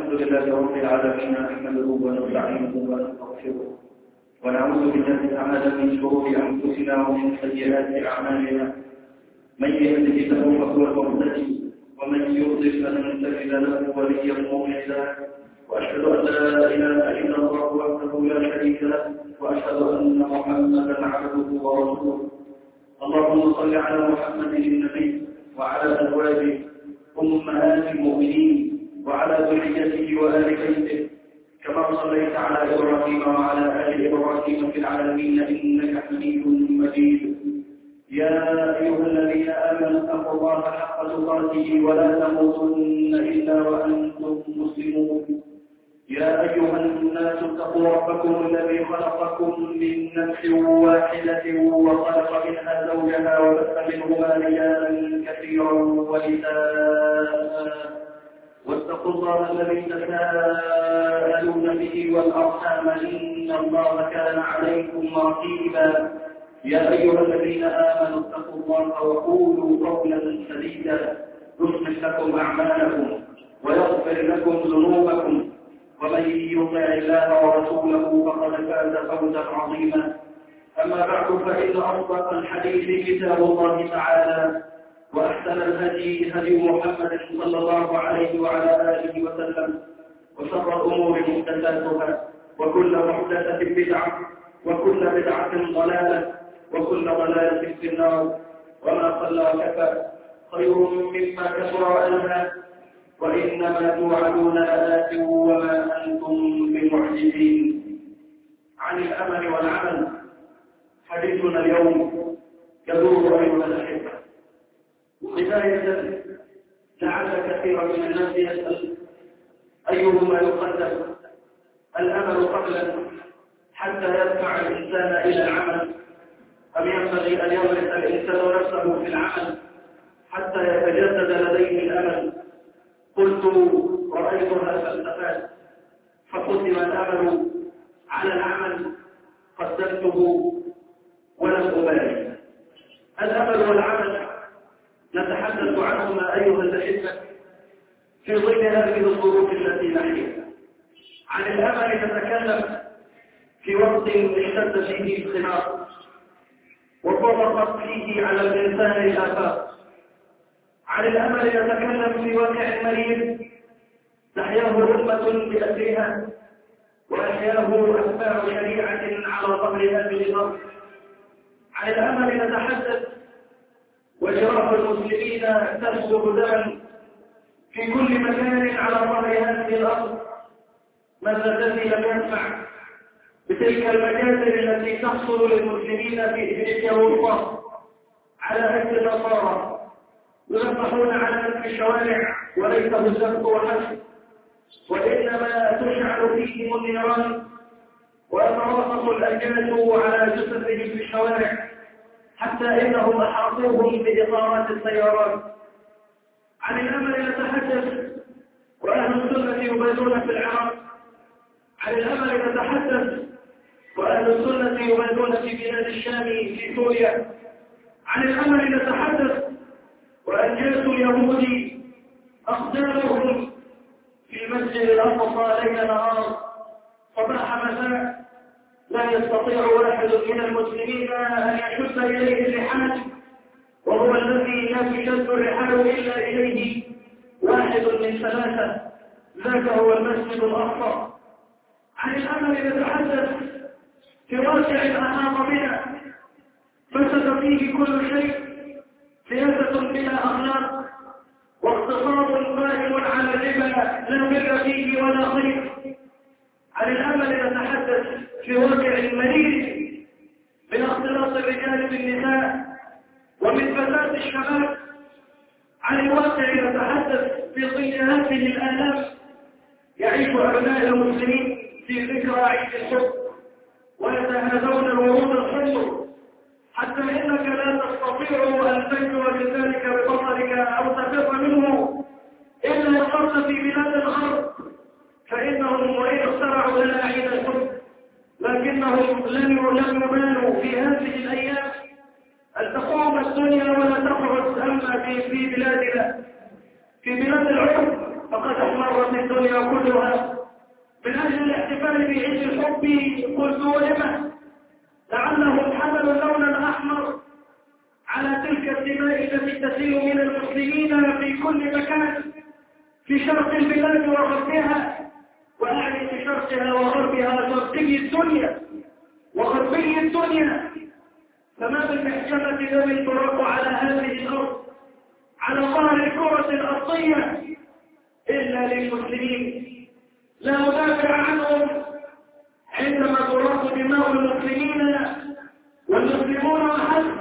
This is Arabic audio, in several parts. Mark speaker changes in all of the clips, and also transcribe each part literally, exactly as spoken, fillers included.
Speaker 1: الحمد لله رب العالمين، نحمده ونستعينه ونستغفره ونعوذ بالله تعالى من شرور انفسنا ومن سيئات اعمالنا. من يهده الله فهو المهتدي ومن يضلل فلن تجد له وليا مرشدا، واشهد ان لا اله الا الله وحده لا شريك له، واشهد ان محمدا عبده ورسوله. اللهم صل على محمد النبي وعلى ازواجه امهات المؤمنين وعلى ذريته وآل بيته، كما صليت على إبراهيم وعلى آل إبراهيم في العالمين إنك حميد مجيد. يا أيها الذين آمنوا اتقوا الله حق تقاته ولا تموتن إلا وأنتم مسلمون. يا أيها الناس اتقوا ربكم الذي خلقكم من نفس واحدة وخلق منها زوجها وبث منهما رجالا كثيرا ونساء، واتقوا الله الذي تساءلون به والأرحام إن الله كان عليكم رقيبا. يا أيها الذين آمنوا اتقوا الله وقولوا قولا سديدا يصلح لكم أعمالكم ويغفر لكم ذنوبكم، ومن يطع الله ورسوله فقد فاز فوزا عظيما. أما بعد، فإن أصدق الحديث كتاب الله تعالى، وأحسن الهدي هدي محمد صلى الله عليه وعلى آله وسلم، وشر الأمور محدثاتها، وكل محدثة بدعة، وكل بدعة ضلالة، وكل ضلالة في النار. وما قل وكفى خير مما كثر وألهى، وإنما توعدون لآت وما أنتم بمعجزين. عن الأمل والعمل حديثنا اليوم يدور أيها الأحبة. بداية لعل كثيرا من الناس يسأل أيهما يقدم، الأمل قبلا حتى يدفع الإنسان إلى العمل، أم ينبغي أن يغرس الإنسان نفسه في العمل حتى يتجدد لديه الأمل؟ قلت رأيتها فلسفات، فقدم الأمل على العمل قدمته ولم أبالي. الأمل والعمل نتحدث عنهما أيها الأحبة في ظل هذه الظروف التي نحياها. عن الأمل نتكلم في وقت اشتد فيه الخلاف وطرقت فيه على الإنسان الآفاق. عن الأمل نتكلم في واقع مريض تحياه أمة بأسرها وأحياه أتباع شريعة على ظهر هذه الأرض. عن الأمل نتحدث وجراح المسلمين تسلب دما في كل مكان على ظهر هذه الأرض. ماذا الذي لم ينفع بتلك المكاسب التي تحصل للمسلمين في إفريقيا والوسطى على أهل النصارى يذبحون على نفس الشوارع وليس بالذبح وحسب، وإنما تشعل فيهم النيران ويتراصص الأجناد على جثثهم في الشوارع حتى إنهم أحاطوهم بإقامات السيارات. عن الأمل نتحدث وأهل السنة يبادون في العراق. عن الأمل نتحدث وأهل السنة يبادون في بلاد الشام في سوريا. عن الأمل نتحدث وأنجاز اليهود أقدامهم في المسجد الأقصى ليل نهار صباح مساء، لا يستطيع واحد من المسلمين أن يشد إليه الرحال، وهو الذي لا تشد الرحال إلا إليه واحد من ثلاثة، ذاك هو المسجد الأقصى. عن الأمل نتحدث في واقع أحاط بنا فسد فيه كل شيء، سياسة بلا أخلاق، واقتصاد قائم على الربا لا بر فيه ولا خير. عن الأمل نتحدث في واقع مريض من اختلاط الرجال بالنساء ومن فساد الشباب. عن الواقع نتحدث في ظل هذه الآلام يعيش أبناء المسلمين في ذكرى عيد الحب ويتهادون الورود الحمر، حتى إنك لا تستطيع أن تنجو بذلك ببصرك أو تفر منه إلا وقرت في بلاد الغرب، فإنهم وإن اخترعوا لنا عيد الحب لكنهم لم يبالوا في هذه الأيام أن تقوم الدنيا ولا تقعد. أما في بلادنا في بلاد العرب فقد احمرت الدنيا كلها من أجل الاحتفال بعيد الحب. قلت ولم لعلهم حملوا اللون الأحمر على تلك الدماء التي تسيل من المسلمين في كل مكان في شرق البلاد وغربها، وأعني في شرقها وغربها شرقي الدنيا وغربي الدنيا. فما من محجمة دم تراق على هذه الأرض على ظهر الكرة الأرضية إلا للمسلمين. لا أدافع عنهم عندما تراق دماء المسلمين والمسلمون وحسب.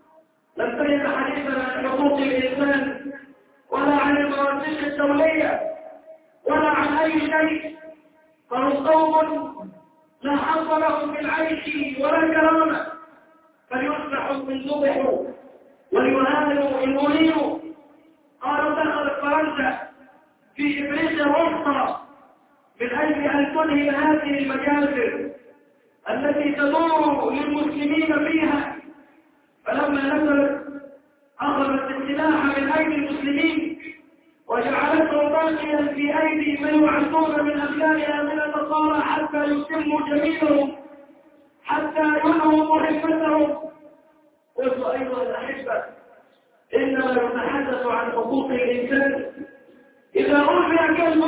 Speaker 1: لم تجد حديثا عن حقوق الإنسان ولا عن المواثيق الدولية ولا عن أي شيء، فهم قوم لا حظ لهم في العيش ولا كرامة، فليصبحوا من ذبحوا وليهانوا إن أوليوا. قالوا دخلت فرنسا في إفريقيا الوسطى من أجل أن تنهي هذه المجازر التي تدور للمسلمين فيها، فلما نزلت أخذت السلاح من أيدي المسلمين وجعلته باقيا في أيدي من يعدون من أبنائها من النصارى حتى يتموا جميلهم حتى ينهوا مهمتهم. قلت أيها الأحبة، إنما نتحدث عن حقوق الإنسان. إذا ألقي كلب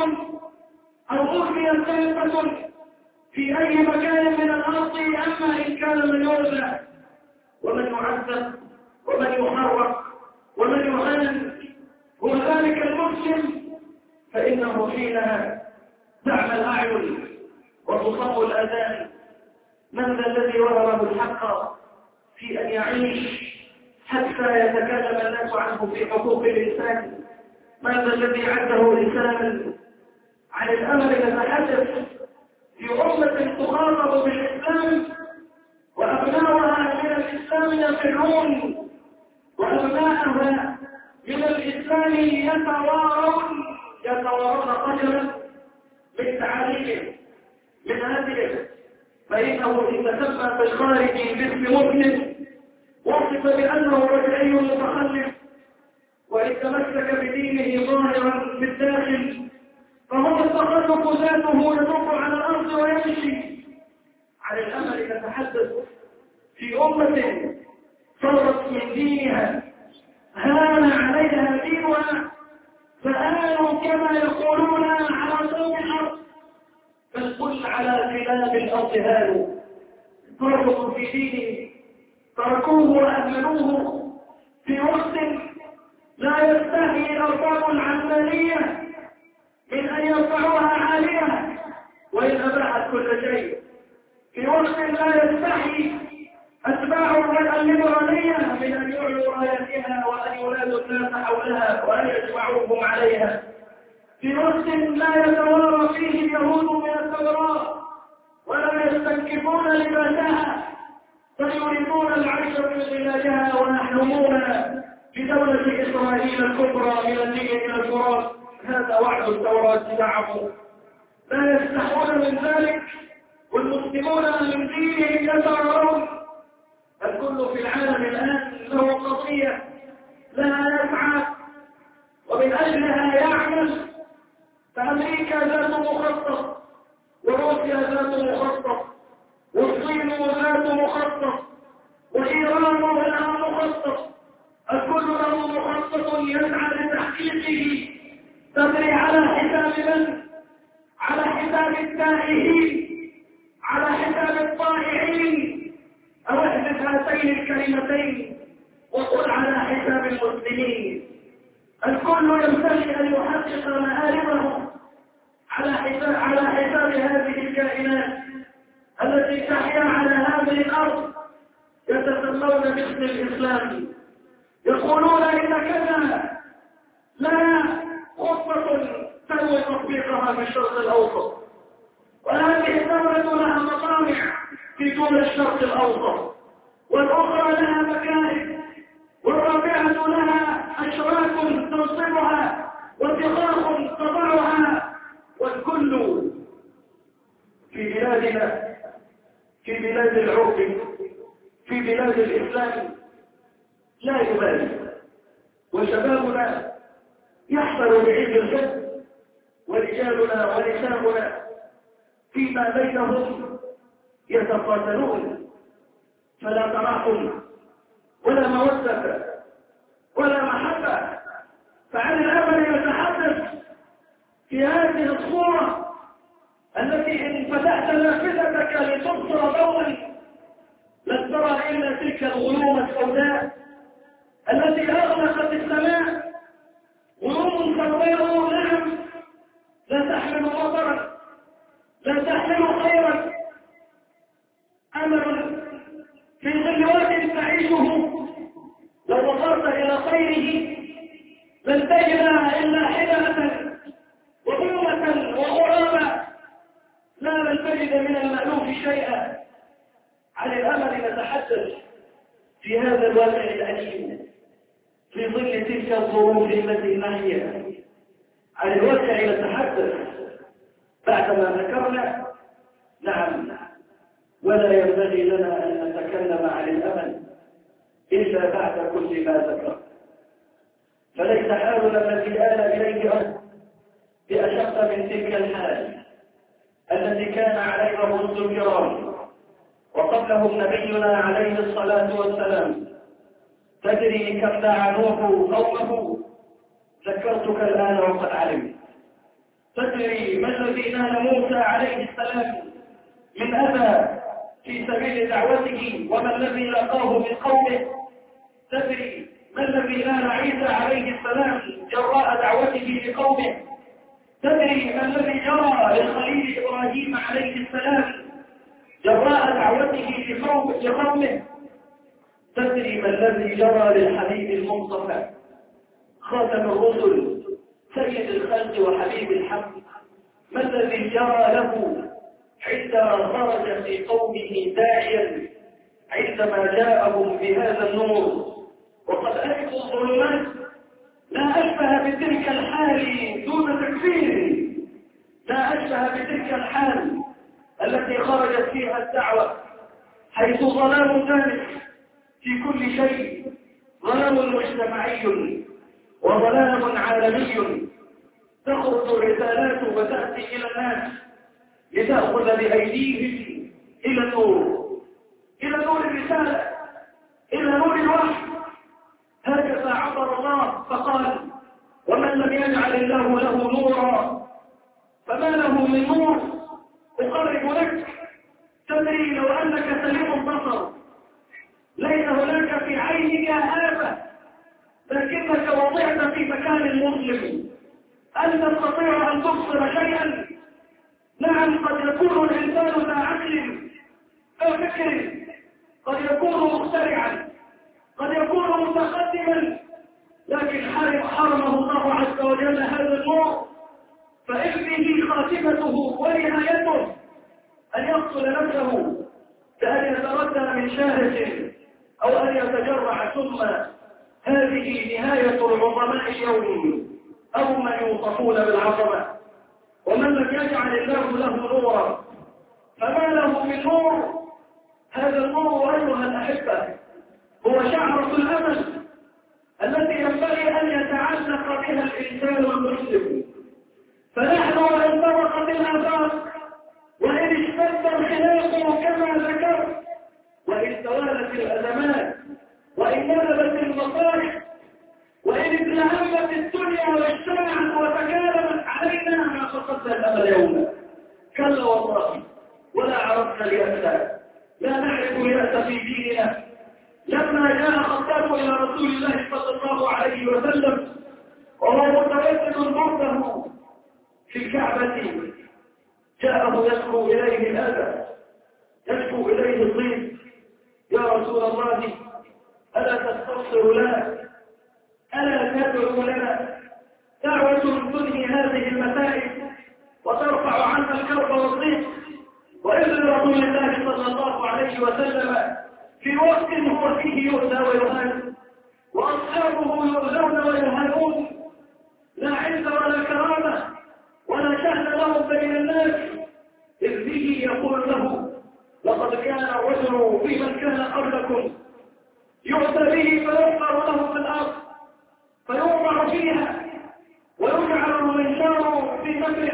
Speaker 1: أو ألقي سيفة في أي مكان من الأرض، أما إن كان من يرجع ومن يعذب ومن يحرق ومن يهان هو ذلك المسلم، فإنه حينها تعمى الأعين وتصم الأذان. من ذا الذي وهبه الحق في أن يعيش حتى يتكلم الناس عنه في حقوق الإنسان؟ ماذا الذي عده إنسانا عن الأمر نتحدث في أمة تخاطب بالإسلام وأبناؤها من الإسلام يفرون وأبناؤها من الإسلام يتوارون يتوارون قدرا من تعاليم من هذه، فإنه إن تسمى في الخارج باسم مسلم وصف بأنه رجعي متخلف، وإن تمسك بدينه ظاهرا في الداخل فهو التخلف ذاته يدق على الأرض ويمشي. عن الأمل نتحدث في أمة صارت من دينها هان عليها دينها فآلوا كما يقولون على صوت الأرض، فالكل على خلاف الأرض هانوا. فرقوا في دينه تركوه وأهملوه في وقت لا يستحي الأرباب العلمانية من أن يرفعوها عالية وإن أباحت كل شيء، في وقت لا يستحي أتباع الليبرالية من أن يعلوا رايتها وأن ينادوا الناس حولها وأن يجمعوهم عليها، في وقت لا يتوارى فيه اليهود من الثورات ولا يستنكفون لباسها بل يريدون العيش في بلادها ويحلمون بدولة إسرائيل الكبرى من النيل إلى الفرات. هذا وعد التوراة زعموا، لا يستحون من ذلك والمسلمون من دينهم يتوارون. الكل في العالم الآن له قضية لها يسعى ومن أجلها يعمل، فأمريكا ذات مخطط وروسيا ذات مخطط والصين ذات مخطط وإيران لها مخطط، الكل له مخطط يسعى لتحقيقه. تدري على حساب من؟ على حساب التائهين، على حساب الطائعين. أو احذف هاتين الكلمتين وقل على حساب المسلمين. الكل ينبغي أن يحقق مآربه على حساب على حساب هذه الكائنات التي تحيا على هذه الأرض يتسمون باسم الإسلام، يقولون إن كذا لا خطة تنوي تطبيقها في الشرق الأوسط، وهذه الدولة لها مصانع في طول الشرق الأوسط، والأخرى لها مكائد، والرابعة لها أشراك تنصبها واتخاذ تضعها، والكل في بلادنا في بلاد العرب في بلاد الإسلام لا يبالي. وشبابنا يحضر بعيد الفطر ورجالنا ونساؤنا فيما بينهم يتقاتلون، فلا تراحم ولا مودة ولا محبة. فعن الأمل نتحدث في هذه الصورة التي إن فتحت نافذتك لتبصر ضوءا لن ترى إلا تلك الغيوم السوداء التي أغلقت السماء، غيوم سوداء نعم لا تحمل مطرا، لا تحمل خيرا. أمل في ظل واد تعيشه لو وصلت إلى خيره لن تجد إلا حدة وظلمة وغرابة، لا لن تجد من المألوف شيئا. عن الأمل نتحدث في هذا الواقع الأليم في ظل تلك الظروف التي نحيا. عن الواقع نتحدث بعدما ذكرنا، نعم، ولا ينبغي لنا أن نتكلم عن الأمل إلا بعد كل ما ذكر. فليس حالنا الذي آل إليه أرض بأشق من تلك الحال التي كان عليها الرسل الكرام وقبلهم نبينا عليه الصلاة والسلام. تدري كم دعا نوح قومه؟ ذكرتك الآن وقد علمت. تدري ما الذي نال موسى عليه السلام من أذى في سبيل دعوته وما الذي لقاه من قومه؟ تدري ما الذي نال عيسى عليه السلام جراء دعوته لقومه؟ تدري ما الذي جرى للخليل إبراهيم عليه السلام جراء دعوته لقومه؟ تدري ما الذي جرى للحبيب المصطفى خاتم الرسل سيد الخلق وحبيب الحق؟ ما الذي جرى له عندما خرج في قومه داعيا عندما جاءهم بهذا النور وقد ألقوا الظلمات؟ لا أشبه بتلك الحال دون تكفير، لا أشبه بتلك الحال التي خرجت فيها الدعوة، حيث ظلام ثالث في كل شيء، ظلام مجتمعي وظلام عالمي. تخرج الرسالات وتأتي إلى الناس لتأخذ بأيديهم إلى النور، إلى نور الرسالة، إلى نور الوحي. هكذا عبر الله فقال: ومن لم يجعل الله له نورا فما له من نور. أقرب لك، تدري لو أنك سليم البصر ليس هناك في عينك آفة، لكنك وضعت في مكان مسلم أن تستطيع أن تبصر شيئا. نعم، قد يكون الإنسان ذا عقل أو فكر، قد يكون مخترعا، قد يكون متقدما، لكن حرمه الله عز وجل هذا النور، فإن به خاتمته ونهايته أن يقتل نفسه كأن يتردى من شاهد أو أن يتجرع. ثم هذه نهاية العظماء اليوم أو من يوصفون بالعظمة. ومن لم يجعل الله له نورا فما له من نور. هذا النور أيها الأحبة هو شعرة الأمل التي ينبغي أن يتعلق بها الإنسان المسلم. فنحن وإن طرقت الآفاق، وإن اشتد الخلاف كما ذكرت، وإن توالت الأزمات، وإن نزلت المصالح، وإن اتهمت الدنيا واجتمعت وتكالبت علينا ما فقدنا الأمل يوما. كلا والله، ولا عرفنا اليأس، لا نعرف اليأس في ديننا. لما جاء خطاب إلى رسول الله صلى الله عليه وسلم وهو متوسد برده في الكعبة، جاءه يشكو إليه الأذى، يشكو إليه الضيق: يا رسول الله، ألا تستغفر لنا؟ ألا تدعو لنا؟ دعوة تنهي هذه المسائل وترفع عنا الكرب والضيق. وإذن رسول الله صلى الله عليه وسلم في وقت هو فيه يؤذى ويهان، وأصحابه يؤذون ويهانون، لا عز ولا كرامة ولا شأن لهم بين الناس، إذ به يقول له: لقد كان الرجل في من كان قبلكم يؤتى به فيحفر له في الأرض فيوضع فيها ويجعل المنشار في مكر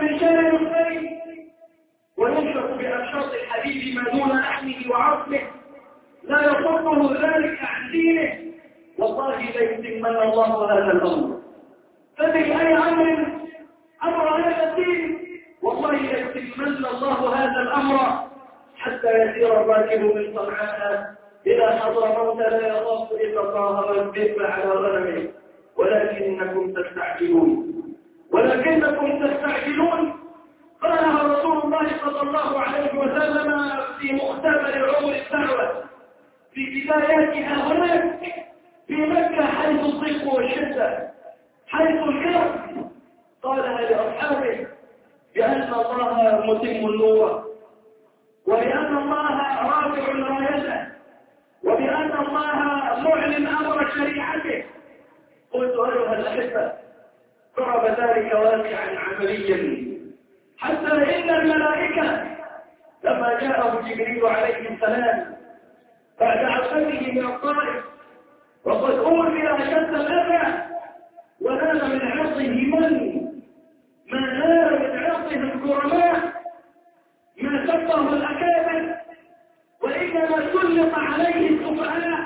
Speaker 1: من شارع الخير وينشط بأنشاط الحديد ما دون لحمه وعظمه لا يصده ذلك عن دينه، والله ليتمن الله هذا الأمر. فبأي أمر أمر هذا الدين؟ والله ليتمن الله هذا الأمر حتى يسير الراكب من صنعاء إلى حضرموت لا يخاف إلا الله والذئب على غنمه، ولكنكم تستعجلون ولكنكم تستعجلون قالها رسول الله صلى الله عليه وسلم في مختبر عمر الدعوة في بداياتها هناك في مكة حيث الضيق والشدة حيث الكرب، قالها لأصحابه بأن الله متم النور وبأن الله رافع رايته وبأن الله معلن أمر شريعته. قلت أيها الأحبة ضرب ذلك واقعا عمليا حتى إن الملائكة لما جاءه جبريل عليه السلام بعد عصره من الطائف وقد أوذي أشد الأذى ونال من عرضه من ما نال من عرضه الكرماء ما سبه الأكابر، وإنما سلط عليه السفهاء،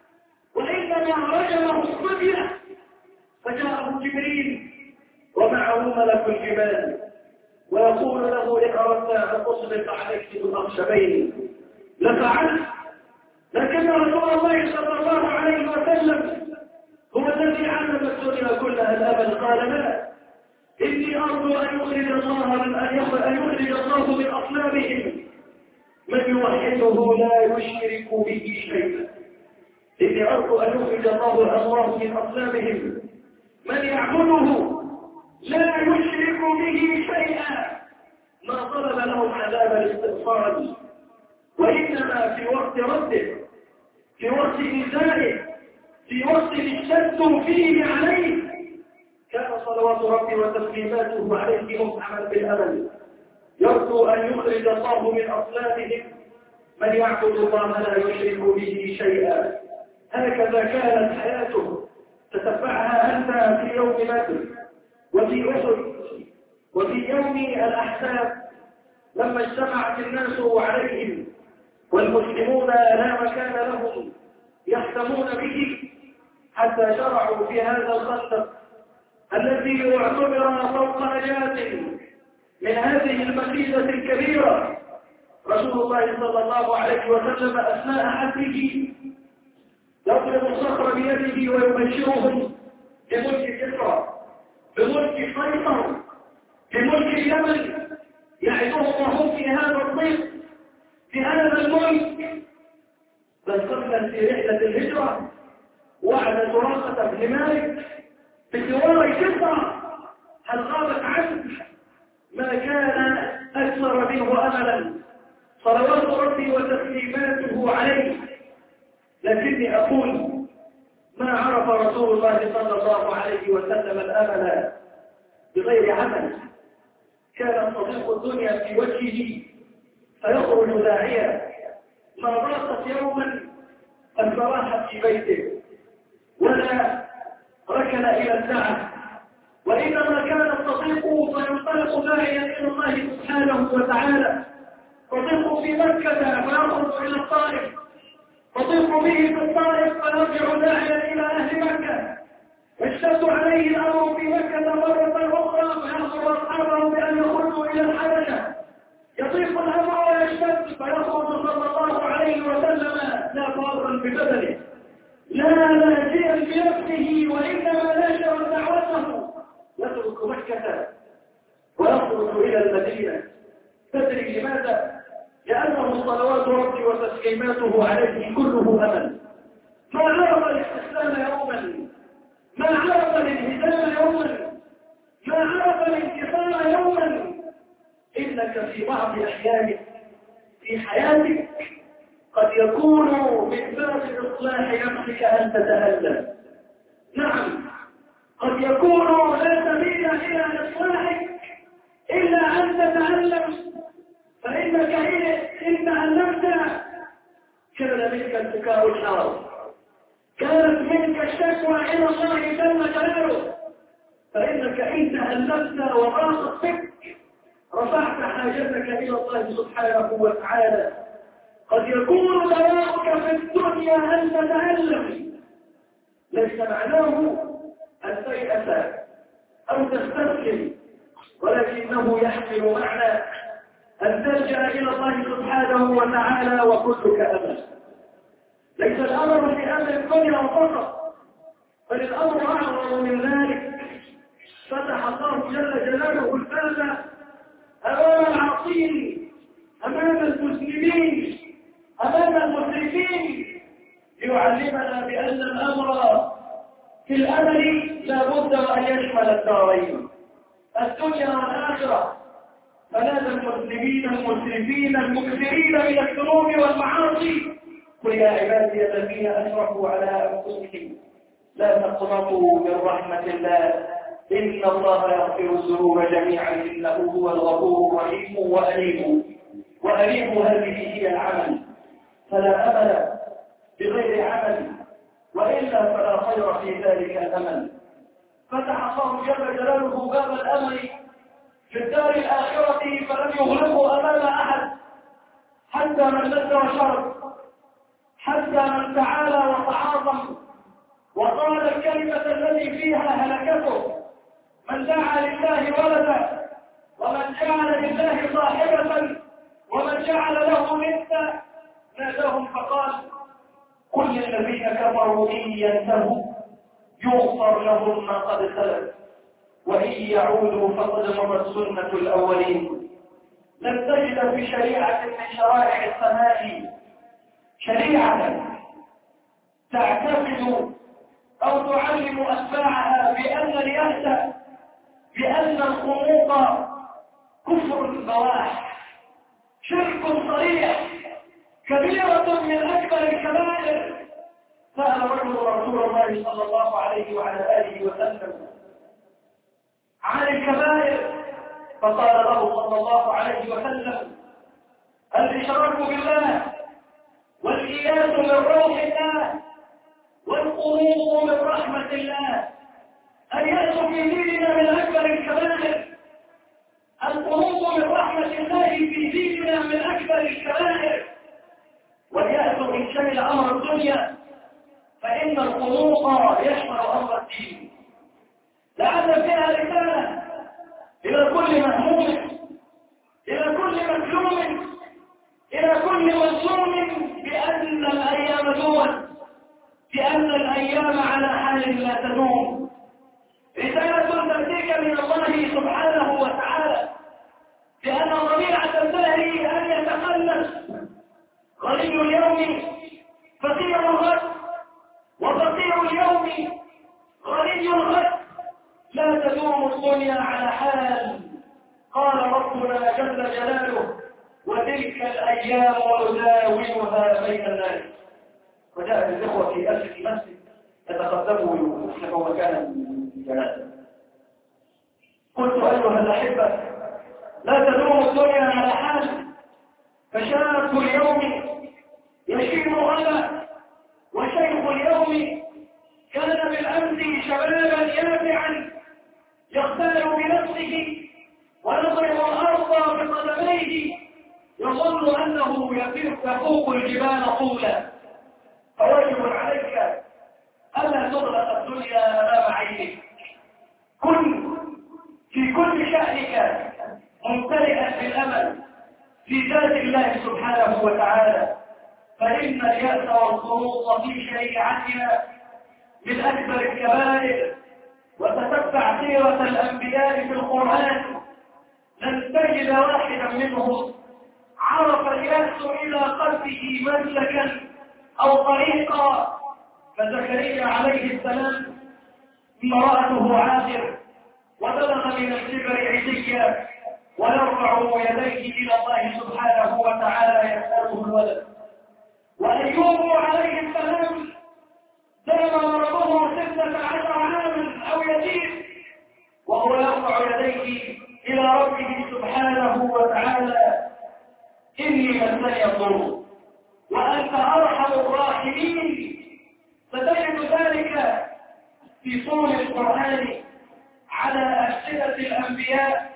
Speaker 1: وإنما رجمه الصبية، فجاءه جبريل ومعه ملك الجبال ويقول له إن أردت أن تصبح عليك بالأخشبين لفعلت، لكن رسول الله صلى الله عليه وسلم هو الذي علم الدنيا كلها الأمل. قال لا، إني أرجو أن يخرج الله من أن يخرج الله من أصلابهم من يوحده لا يشرك به شيئا. إني أرجو أن يخرج الله الله من أصلابهم من يعبده لا يشرك به شيئا. ما طلب لهم عذاب الاستغفار، وإنما في وقت رده، في وقت نزاعه، في وقت اشتدوا فيه عليه، كان صلوات ربي وتسليماته عليه مفعما بالأمل، يرجو أن يخرج الله من أصلابهم من يعبد الله لا يشرك به شيئا. هكذا كانت حياته، تتبعها أنت في يوم بدر وفي أحد وفي يوم الأحزاب لما اجتمعت الناس عليهم والمسلمون لا مكان لهم يحتمون به، حتى شرعوا في هذا الخندق الذي اعتبر فوق نجاة من هذه المكيدة الكبيرة. رسول الله صلى الله عليه وسلم أثناء حثه يضرب الصخر بيده ويبشرهم بملك كسرى، بملك قيصر، بملك اليمن، يعدهم وهم في هذا الضيق في هذا الملك. بل قبل في رحلة الهجرة وعد سراقة بن مالك بثوار كسرى هل غابت عنه ما كان أكثر منه أملا صلوات ربي وتسليماته عليه. لكني أقول ما عرف رسول الله صلى الله عليه وسلم الأمل بغير عمل. كان صديق الدنيا في وجهه فيخرج داعيا، ما ضاقت يوما فاستراح في بيته ولا ركن إلى الساعة، وإنما كان الصديق فينطلق داعيا إلى الله سبحانه وتعالى. صديق في مكة فيخرج إلى الطائف، صديق به في الطائف فيرجع داعيا إلى أهل مكة. يشتد عليه الأمر في مكة مرة أخرى فيأمر أصحابه بأن يخرجوا إلى الحبشة. يضيق الأمر ويشتد فيخرج صلى الله عليه وسلم لا فارا ببدنه لا لاجئا بنفسه، وإنما نشر دعوته يترك مكة ويخرج إلى المدينة. تدري لماذا؟ لأنه صلوات ربي وتسليماته عليه كله أمل. ما عرف الاستسلام يوما، ما عرف الانهزام يوما، ما عرف الانتصار يوما. إنك في بعض أحيانك في حياتك قد يكون من باب إصلاح نفسك أن تتألم. نعم، قد يكون لا سبيل إلى إصلاحك إلا أن تتألم، فإنك إن تألمت كان منك البكاء الحار، كانت منك الشكوى إلى الله جل جلاله، فإنك إن تألمت وضاقت بك رفعت حاجتك إلى الله سبحانه وتعالى، قد يكون دواءك في الدنيا أن تتألم، ليس معناه أن تيأس أو تستسلم، ولكنه يحمل معنى أن تلجأ إلى الله سبحانه وتعالى وكلك أمل. ليس الأمر في أمر الدنيا فقط، بل الأمر أعظم من ذلك. فتح الله جل جلاله الباب أمام العاصين، أمام المسلمين، أمام المشركين، ليعلمنا بأن الأمر في الأمل لا بد وأن يشمل الدارين، الدنيا والآخرة. فنادى المسلمين المسرفين المكثرين من الذنوب والمعاصي: قل يا عبادي الذين أشركوا على أنفسهم لا تقنطوا من رحمة الله إن الله يغفر الذنوب جميعا إنه هو الغفور الرحيم وأليم. وأليم هذه هي العمل، فلا أمل بغير عمل، وإلا فلا خير في ذلك الأمل. فتح الله جل جلاله باب الأمل في الدار الآخرة فلم يغلقه أمام أحد، حتى من لذ وشرب، حتى من تعالى وتعاظم وقال الكلمة التي فيها هلكته، من دعا لله ولدا، ومن جعل لله صاحبة، ومن جعل له ندا، ناداهم فقال: قل للذين كفروا إن ينتهوا يغفر لهم ما قد سلف وإن يعودوا فقد مضت سنة الأولين. لن تجد في شريعة من شرائع السماء شريعة تعتقد أو تعلم أتباعها بأن اليأس، بأن الخنوق كفر بواح، شرك صريح، كبيرة من أكبر الكبائر. سأل رجل رسول الله صلى الله عليه وعلى آله وسلم عن الكبائر، فقال له صلى الله عليه وسلم: الإشراك بالله، والإياس من روح الله، والقنوط من رحمة الله. اليأس في ديننا من أكبر الكبائر، القنوط من رحمة الله في ديننا من أكبر الكبائر. واليأس إن شمل أمر الدنيا فإن القنوط يشمل أمر الدين. لعل فيها رسالة إلى كل مهموم، إلى كل مظلوم، إلى كل مظلوم، بأن الأيام دون، بأن الأيام على حال لا تدوم. رسالة تأتيك من الله سبحانه وتعالى بأن الربيع تنتهي أن يتخلص غني اليوم فقير الغد، وفقير اليوم غني الغد. لا تدوم الدنيا على حال. قال ربنا جل جلاله: وتلك الأيام نداولها بين الناس. وجاء الإخوة في أسر المسجد يتقدموا يصلحوا مكانا جنازة. قلت: أيها الأحبة، لا تدوم الدنيا على حال. فشاب اليوم يشيب غدا، وشيخ اليوم كان بالأمس شبابا يافعا يختال بنفسه ويضرب الأرض بقدميه، يظن أنه يفوق الجبال طولا. فواجب عليك ألا تغلق الدنيا أمام عينك. كن في كل شأنك ممتلئا بالأمل في ذات الله سبحانه وتعالى، فإن اليأس والخروط في شريعتنا من أكبر الكبائر. وتتبع سيرة الأنبياء في القرآن لن تجد واحدا منهم عرف اليأس إلى قلبه مسلكا أو طريقا. فزكريا عليه السلام امرأته عاقر وبلغ من الكبر عتيا ويرفع يديه إلى الله سبحانه وتعالى يسأله الولد. وأيوب عليه السلام دام مرضه ستة عشر عاما أو يزيد وهو يرفع يديه إلى ربه سبحانه وتعالى: إني مسني الضر وأنت أرحم الراحمين. فتجد ذلك في طول القرآن على أسئلة الأنبياء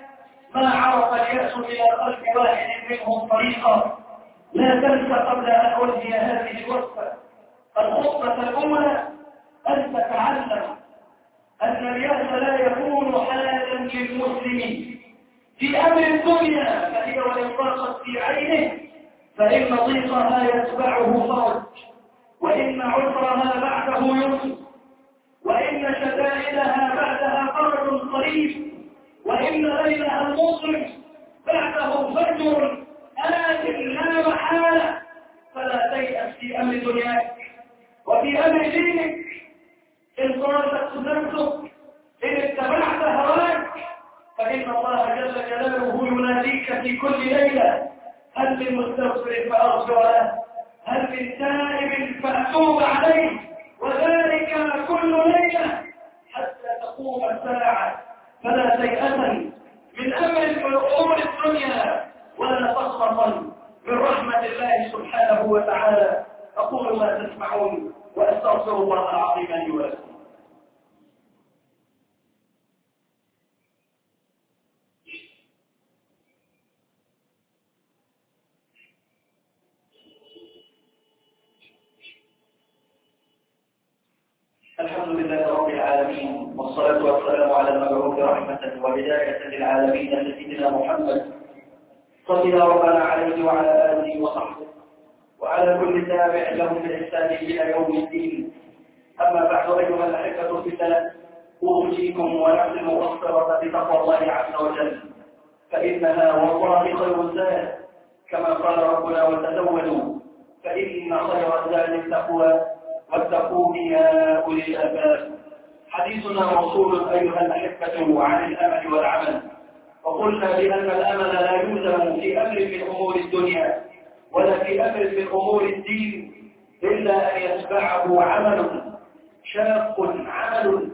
Speaker 1: ما عرف اليأس إلى قلب واحد منهم طريقا. لا تنسى قبل أن أنهي هذه الوصفة الخطة الأولى أن تتعلم أن اليأس لا يكون حالا للمسلم في أمر الدنيا، فهي وإن ضاقت في عينه فإن ضيقها يتبعه فرج، وإن عسرها بعده يسر، وإن شدائدها بعدها فرج قريب، وإن ليلها المظلم بعده فجر آت لا محالة. فلا تيأس في أمر دنياك وفي أمر دينك. إن صارت نفسك إن اتبعت هواك فإن الله جل جلاله يناديك في كل ليلة: هل من مستغفر فأغفر له، هل من تائب فأتوب عليه، وذلك كل ليلة حتى تقوم الساعة. فلا تيأسا من أمر أمور الدنيا ولا تقنطا من رحمة الله سبحانه وتعالى. أقول ما تسمعون وأستغفر الله العظيم لي ولكم. الحمد لله رب العالمين، والصلاة والسلام على المبعوث رحمة وهداية للعالمين سيدنا محمد صلى الله عليه وعلى آله وصحبه وعلى كل تابع لهم بالإحسان إلى يوم الدين. أما بعد أيها الأحبة في الله، أوصيكم ونفسي المقصرة بتقوى الله عز وجل، فإنها والله خير الزاد كما قال ربنا: وتزودوا فإن خير الزاد التقوى واتقون يا أولي الألباب. حديثنا موصول أيها الأحبة عن الأمل والعمل، وقلنا بأن الأمل لا يوزن في أمر من أمور الدنيا ولا في أمر من أمور الدين إلا أن يتبعه عمل شاق، عمل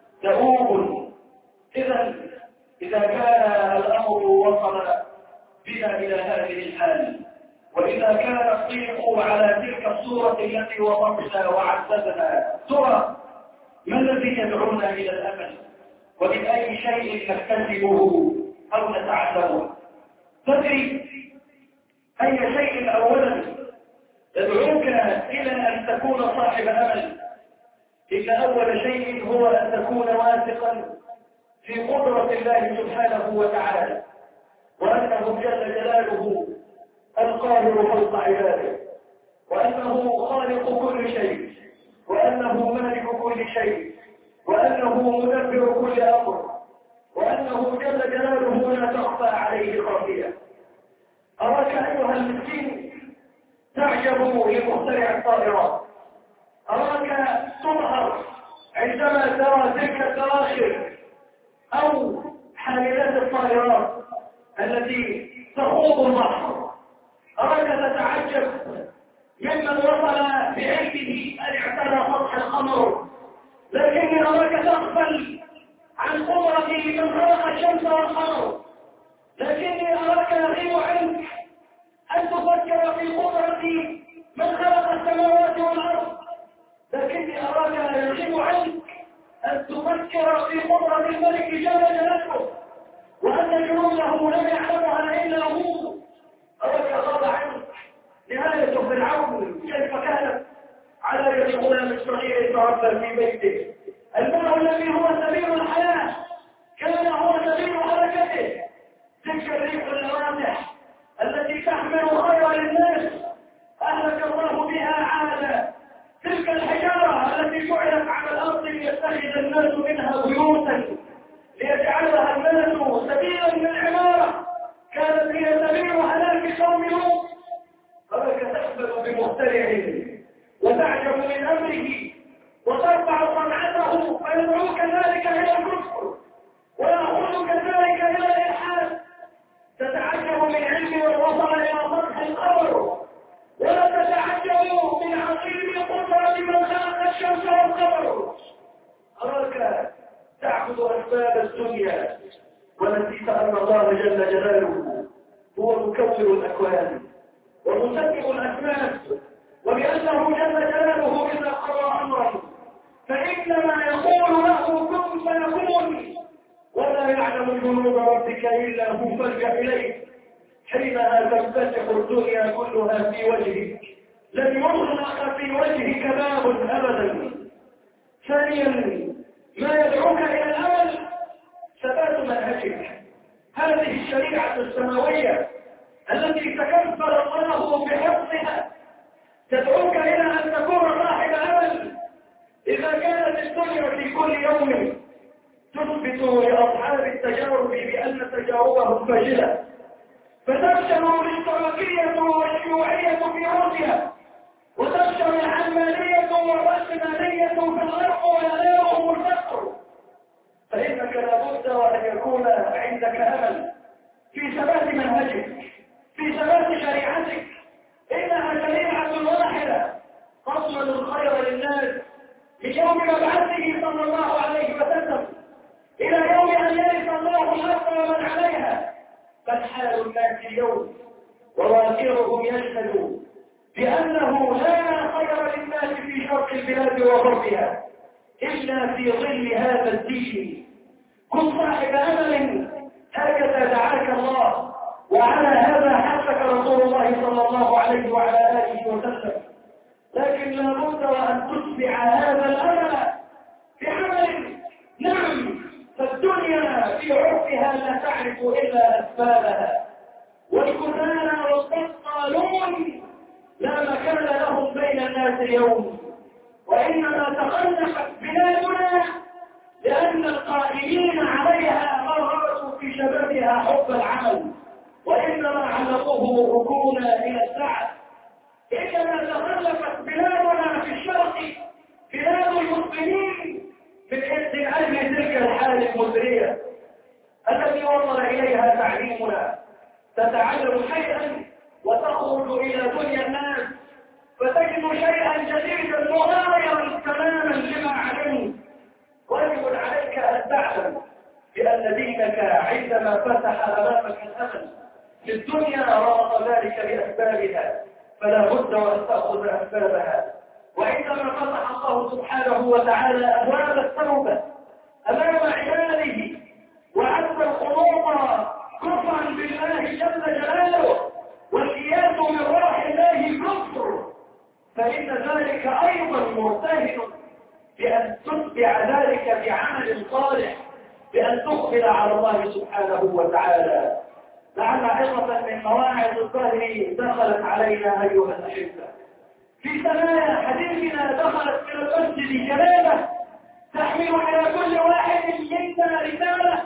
Speaker 1: دؤوب. إذا إذا كان الأمر وصل بنا إلى هذه الحال، وإذا كان الطريق على تلك الصورة التي وضعنا وعددنا، ترى ما الذي يدعونا إلى الأمل؟ ومن أي شيء نكتسبه أو نتعلمه؟ تدري أي شيء أولا يدعوك إلى أن تكون صاحب أمل؟ إن أول شيء هو أن تكون واثقا في قدرة الله سبحانه وتعالى، وأنه جل جلاله القاهر فوق عباده، وأنه خالق كل شيء، وأنه مالك كل شيء، وأنه مدبر كل أمر، وأنه جل جلاله لا تخفى عليه خافية. أراك أيها المسكين تعجب لمخترع الطائرات، أراك تظهر عندما ترى تلك الدراخر أو حاملات الطائرات التي تخوض البحر، أراك تتعجب ممن وصل بعلمه أن اعتنى سطح القمر، لكني أراك تغفل عن قدرة من خلق الشمس والقمر، لكني أراك يغيب عنك أن تفكر في قدرة من خلق السماوات والأرض، لكني أراك يغيب عنك أن تفكر في قدرة الملك جل جلاله وأن جنوده لم يعلمها إلا هو. أراك غاب عنك نهاية فرعون كيف كانت على يد الغلام الصغير يتربى في بيته، الماء الذي هو سبيل الحياة كان هو سبيل حركته، تلك الريح الرواسح التي تحمل خير للناس أهلك الله بها عادا، تلك الحجارة التي جعلت على الأرض ليتخذ الناس منها بيوتا ليجعلها الناس سبيلا للعمارة، كانت هي سبيل هلاك قوم لوط. فلك تحمل بمخترعه وتعجب من أمره وترفع صنعته فيدعوك ذلك إلى الكفر ويأخذك ذلك إلى الإلحاد. تتعجب من علم وصل إلى سطح القمر، ولا تتعجب من عظيم قدرة من خلق الشمس والقمر. أراك تعبد أسباب الدنيا ونسيت أن الله جل جلاله هو مكون الأكوان ومسبب الأسباب، وبأنه جل جلاله إذا قضى أمرا فإنما يقول له كن فيكون، ولا يعلم
Speaker 2: يعلم جنود ربك إلا هو فالجأ إليه حينها تنفتح الدنيا كلها في وجهك، لن يغلق في وجهك باب أبدا. ثانيا ما يدعوك إلى الأمل ثبات منهجك. هذه الشريعة السماوية التي تكفل الله بحفظها تدعوك إلى أن تكون صاحب أمل. إذا كانت الدنيا في كل يوم تثبت لأصحاب التجارب بأن تجاربهم فاشلة، فتفشل الاشتراكية والشيوعية في روسيا، وتفشل العلمانية والرأسمالية في الغرب وينالهم الفقر، فإنك لابد وأن يكون عندك أمل في ثبات منهجك، في ثبات شريعتك. إنها شريعة واحدة تضمن الخير للناس من يوم مبعثه صلى الله عليه وسلم إلى يوم أن يرث الله الأرض ومن عليها. بل حال الناس اليوم وواقعهم يشهد بأنه لا خير للناس في شرق البلاد وغربها إلا في ظل هذا الدين. كن صاحب أمل، هكذا دعاك الله، وعلى هذا حثك رسول الله صلى الله عليه وعلى آله وسلم. لكن لابد وأن تتبع هذا الأمل بعمل. نعم، فالدنيا في عرفها لا تعرف إلا أسبابها، والكهان والبطالون لا مكان لهم بين الناس اليوم، وإنما تخلفت بلادنا لأن القائمين عليها مرروا في شبابها حب العمل، وإنما علقوه الركون إلى السعد. إنما تخلفت بلادنا في الشرق بلاد المسلمين من أجل تلك الحالة المزرية التي وصل إليها تعليمنا. تتعلم شيئا وتخرج إلى دنيا الناس فتجد شيئا جديدا مغايرا تماما لما علمت. واجب عليك أن تعلم بأن دينك عندما فتح أمامك الأمل في الدنيا ربط ذلك بأسبابها، فلا بد وأن تأخذ أسبابها. وعندما فتح الله سبحانه وتعالى أبواب التوبة أمام عباده وعز القلوب كفرا بالله جل جلاله والإياس من روح الله كفر، فإن ذلك أيضا مرتهن بأن تتبع ذلك بعمل صالح، بأن تقبل على الله سبحانه وتعالى. لعل عظة من مواعظ الظهر دخلت علينا أيها الأحبة. في ثنايا حديثنا دخلت من المسجد جلالة تحمل إلى كل واحد منا رسالة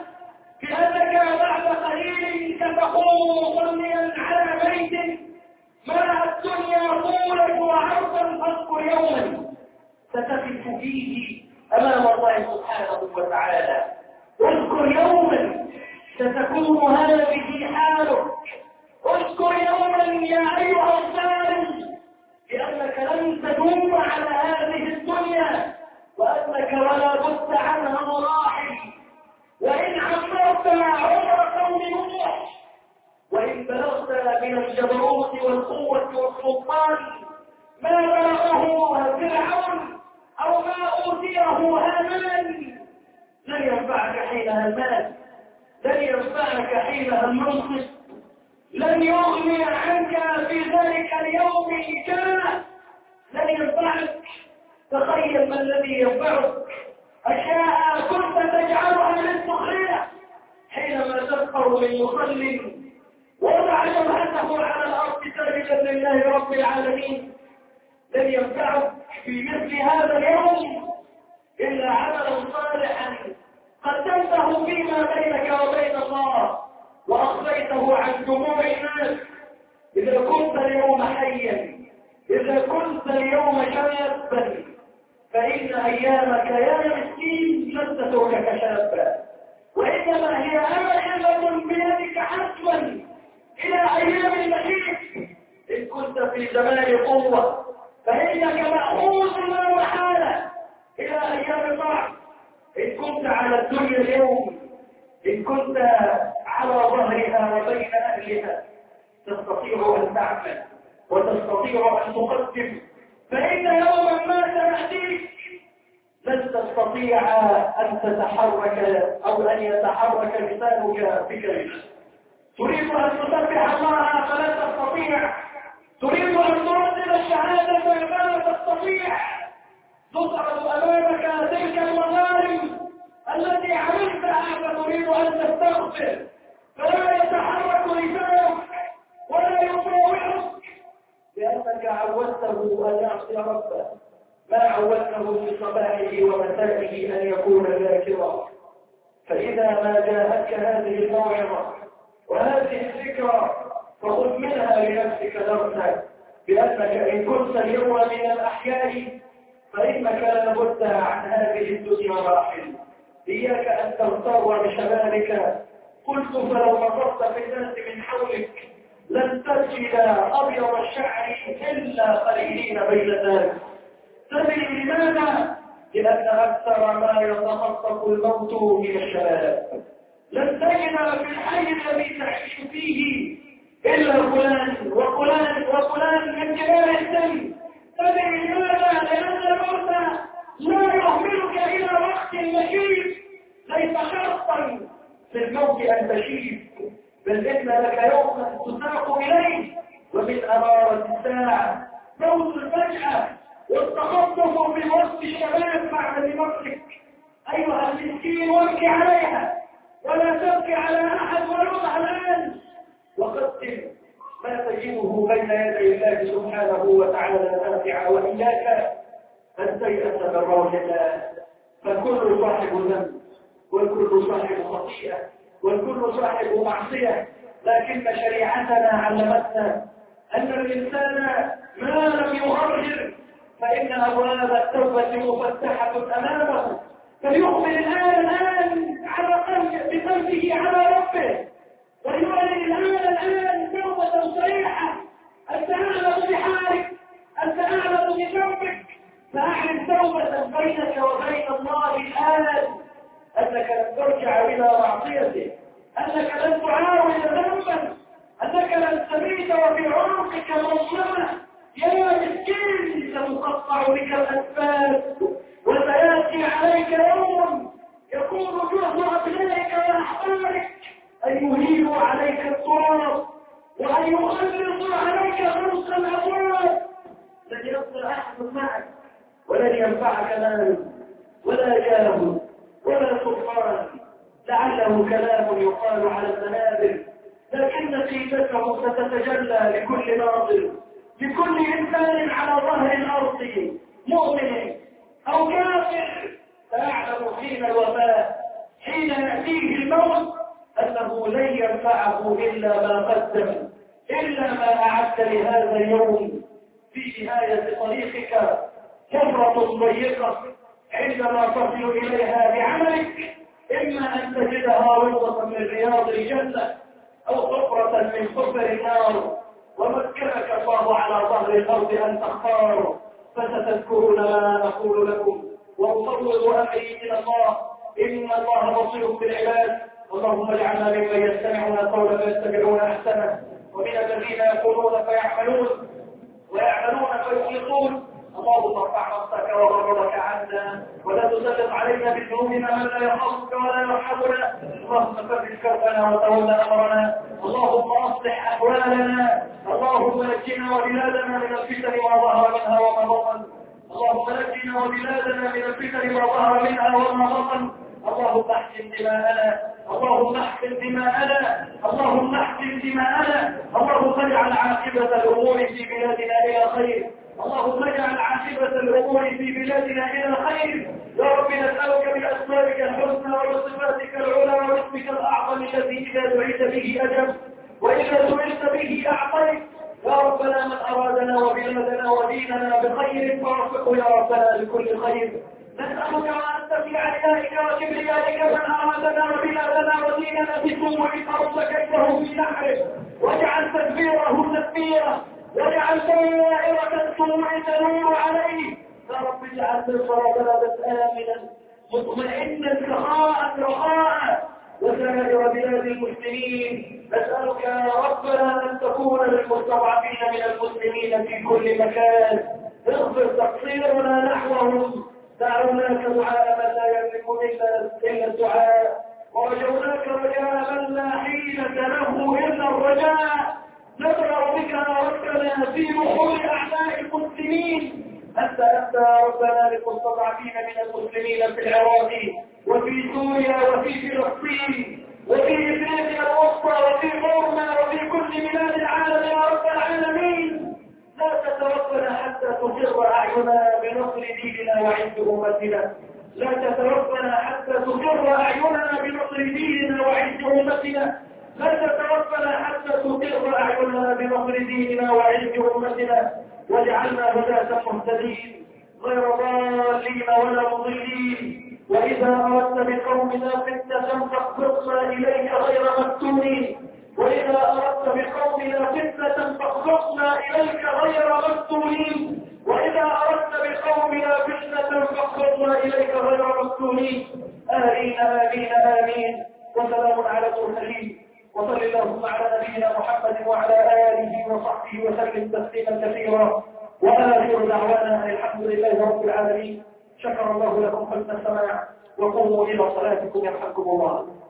Speaker 2: بأنك بعد قليل ستقوم مصليا على بيت ملأ الدنيا طولا وعرضا فاذكر يوما ستقف فيه أمام الله سبحانه وتعالى. اذكر يوما ستكون هذه حالك. اذكر يوما يا أيها الظالم بأنك لن تدوم على هذه الدنيا، وأنك ولا بد عنها مراحل. وإن عمرت عمر قوم نوح، وإن بلغت من الجبروت والقوة والسلطان ما بلغه فرعون أو ما أوتيه هامان، لن ينفعك حينها المال، لن ينفعك حينها المنصب، لن يغني عنك في ذلك اليوم شيئا، لن ينفعك. تخيل ما الذي ينفعك. أشياء كنت تجعلها للسخرية حينما تسخر من مصل وضع جبهته على الأرض ساجدا لله رب العالمين، لن ينفعك في مثل هذا اليوم إلا عملا صالحا قدمته فيما بينك وبين الله وأخفيته عن جموع الناس. إذا كنت اليوم حيا، إذا كنت اليوم شابا، فإن أيامك يا مسكين لن تتركك شابا، وإنما هي أمل بيدك حتما إلى أيام المشيخ. إن كنت في زمان قوة فإنك مأخوذ لا محالة إلى أيام ضعف. إن كنت على الدنيا اليوم، إن كنت على ظهرها وبين أهلها، تستطيع أن تعمل وتستطيع أن تقدم، فإن يوما ما سيأتيك لن تستطيع أن تتحرك أو أن يتحرك لسانك بكلمة. تريد أن تسبح الله فلا تستطيع، تريد أن تردد الشهادة فلا تستطيع. تضرب أمامك تلك المظالم التي عملتها فتريد أن تستغفر، فلا يتحرك لسانك ولا يطاوعك لأنك عودته أن يعصي ربه، ما عودته في صباحه ومسائه أن يكون ذاكرا. فإذا ما جاءتك هذه الموعظة وهذه الذكرى فخذ منها لنفسك درسا بأنك إن كنت اليوم من الأحياء فإنك لابد عن هذه الدنيا راحل. إياك أن تغتر بشبابك. قلت فلو نظرت في الناس من حولك لن تجد أبيض الشعر إلا قليلين بين الناس. تدري لماذا؟ لأن أكثر ما يتخطف الموت من الشباب. لن تجد في الحي الذي تعيش فيه إلا فلان وفلان وفلان من كبار السن. تدري لماذا؟ لأن الموت لا يهملك إلى وقت مشيب. ليس شرطا في الموت أن تشيب، بل إن لك يوما تساق إليه ومن أمارة الساعة موت الفجأة والتخطف في وسط الشباب بعد موتك. أيها المسكين وابكي عليها ولا تبكي على أحد ولوح الآن، وقدم ما تجده بين يدي الله سبحانه وتعالى نافعا. وإياك أن تيأس من روح الله، فالكل صاحب ذنب والكل صاحب خطيئة والكل صاحب معصية، لكن شريعتنا علمتنا أن الإنسان ما لم يغرر فإن أبواب التوبة مفتحة أمامه، فليقبل الآن الآن على قلبه بقلبه على ربه، ويعلن الآن الآن توبة صريحة. أنت أعلم بحالك، أنت أعلم بذنبك، فأعلن توبة بينك وبين الله الآن، أنك لن ترجع إلى معصيته، أنك لن تعاود ذنبا، أنك لن تبيت وفي عنقك مظلمة. يا مسكين ستقطع بك الأنفاس وسيأتي عليك يوم يكون جهد أبنائك وأحبابك أن يهيلوا عليك التراب وأن يخلصوا عليك خلص الأبواب. لن يصل أحد معك ولن ينفعك مال ولا جاه ولا سلطان، لعله كلام يقال على المنابر، لكن نتيجته ستتجلى لكل ناظر، لكل إنسان على ظهر الأرض مؤمن أو كافر، فيعلم حين الوفاة حين يأتيه الموت أنه لن ينفعه إلا ما قدم، إلا ما أعدت لهذا اليوم. في نهاية طريقك حفرة ضيقة عندما تصل إليها بعملك، إما أن تجدها روضة من رياض الجنة أو حفرة من حفر النار، ومكنك الله على ظهر الأرض أن تختار. فستذكرون ما نقول لكم وأفوض أمري إلى الله، إن الله بصير بالعباد. اللهم اجعلنا ممن يستمعون القول فيتبعون أحسنه، ومن الذين يقولون فيعملون ويعملون فيخلصون. اللهم ارفع نفسك وغضبك عنا ولا تسلط علينا بذنوبنا من لا يخافك ولا يرحمنا. اللهم فرج كربنا وتولى امرنا. اللهم اصلح احوالنا. اللهم نجنا وبلادنا من الفتن ما ظهر منها وما بطن. اللهم نجنا وبلادنا من الفتن ما ظهر منها وما بطن. اللهم احسن دماءنا، اللهم احسن دماءنا، اللهم احسن دماءنا. اللهم اجعل عاقبة الامور في بلادنا الى خير. اللهم اجعل عاقبة الامور في بلادنا الى خير. يا رب نسألك باسمائك الحسنى وبصفاتك العلى واسمك الاعظم الذي اذا دعيت به اجب واذا سئلت به اعطيت. يا ربنا من ارادنا وبلادنا وديننا بخير فوفقه يا ربنا لكل خير. نسألك وأنت في عليائك وكبريائك من أرادنا وبلادنا وديننا بسوء فرد كيده في نحره، واجعل تدبيره تدبيره، واجعل دائرة السوء تنور عليه. يا رب اجعل مصر بلدا آمنا مطمئنا سخاء رخاء وسائر بلاد المسلمين. نسألك يا ربنا أن تكون للمستضعفين من المسلمين في كل مكان. اغفر تقصيرنا نحوهم، دعوناك دعاء من لا يملك إلا إلا الدعاء، ورجوناك رجاء من لا حيلة له إلا الرجاء. نبرأ بك يا ربنا في نحور أعداء المسلمين. أنت أنت يا ربنا للمستضعفين من المسلمين في العراق وفي سوريا وفي فلسطين وفي إفريقيا الوسطى وفي بورما وفي كل بلاد العالم يا رب العالمين. لا تتوفنا حتى تقر أعيننا بنصر ديننا وعز أمتنا. لا تتوفنا حتى تقر أعيننا بنصر ديننا وعز أمتنا. لا تتوفنا حتى تقر أعيننا بنصر ديننا وعز أمتنا. واجعلنا هداة مهتدين غير ضالين ولا مضلين. وإذا أردت بقومنا فتنة فاخلصنا إليك غير مفتونين. وإذا أردت بقومنا فتنة فاخلصنا إليك غير مفتونين. وإذا أردت بقومنا فتنة فاخلصنا إليك غير مفتونين. آمين آمين آمين. وسلام على المرسلين. وصل اللهم على نبينا محمد وعلى آله وصحبه وسلم تسليما كثيرا. وآخر دعوانا أن الحمد لله رب العالمين. شكر الله لكم حسن السماع، وقوموا إلى صلاتكم يرحمكم الله.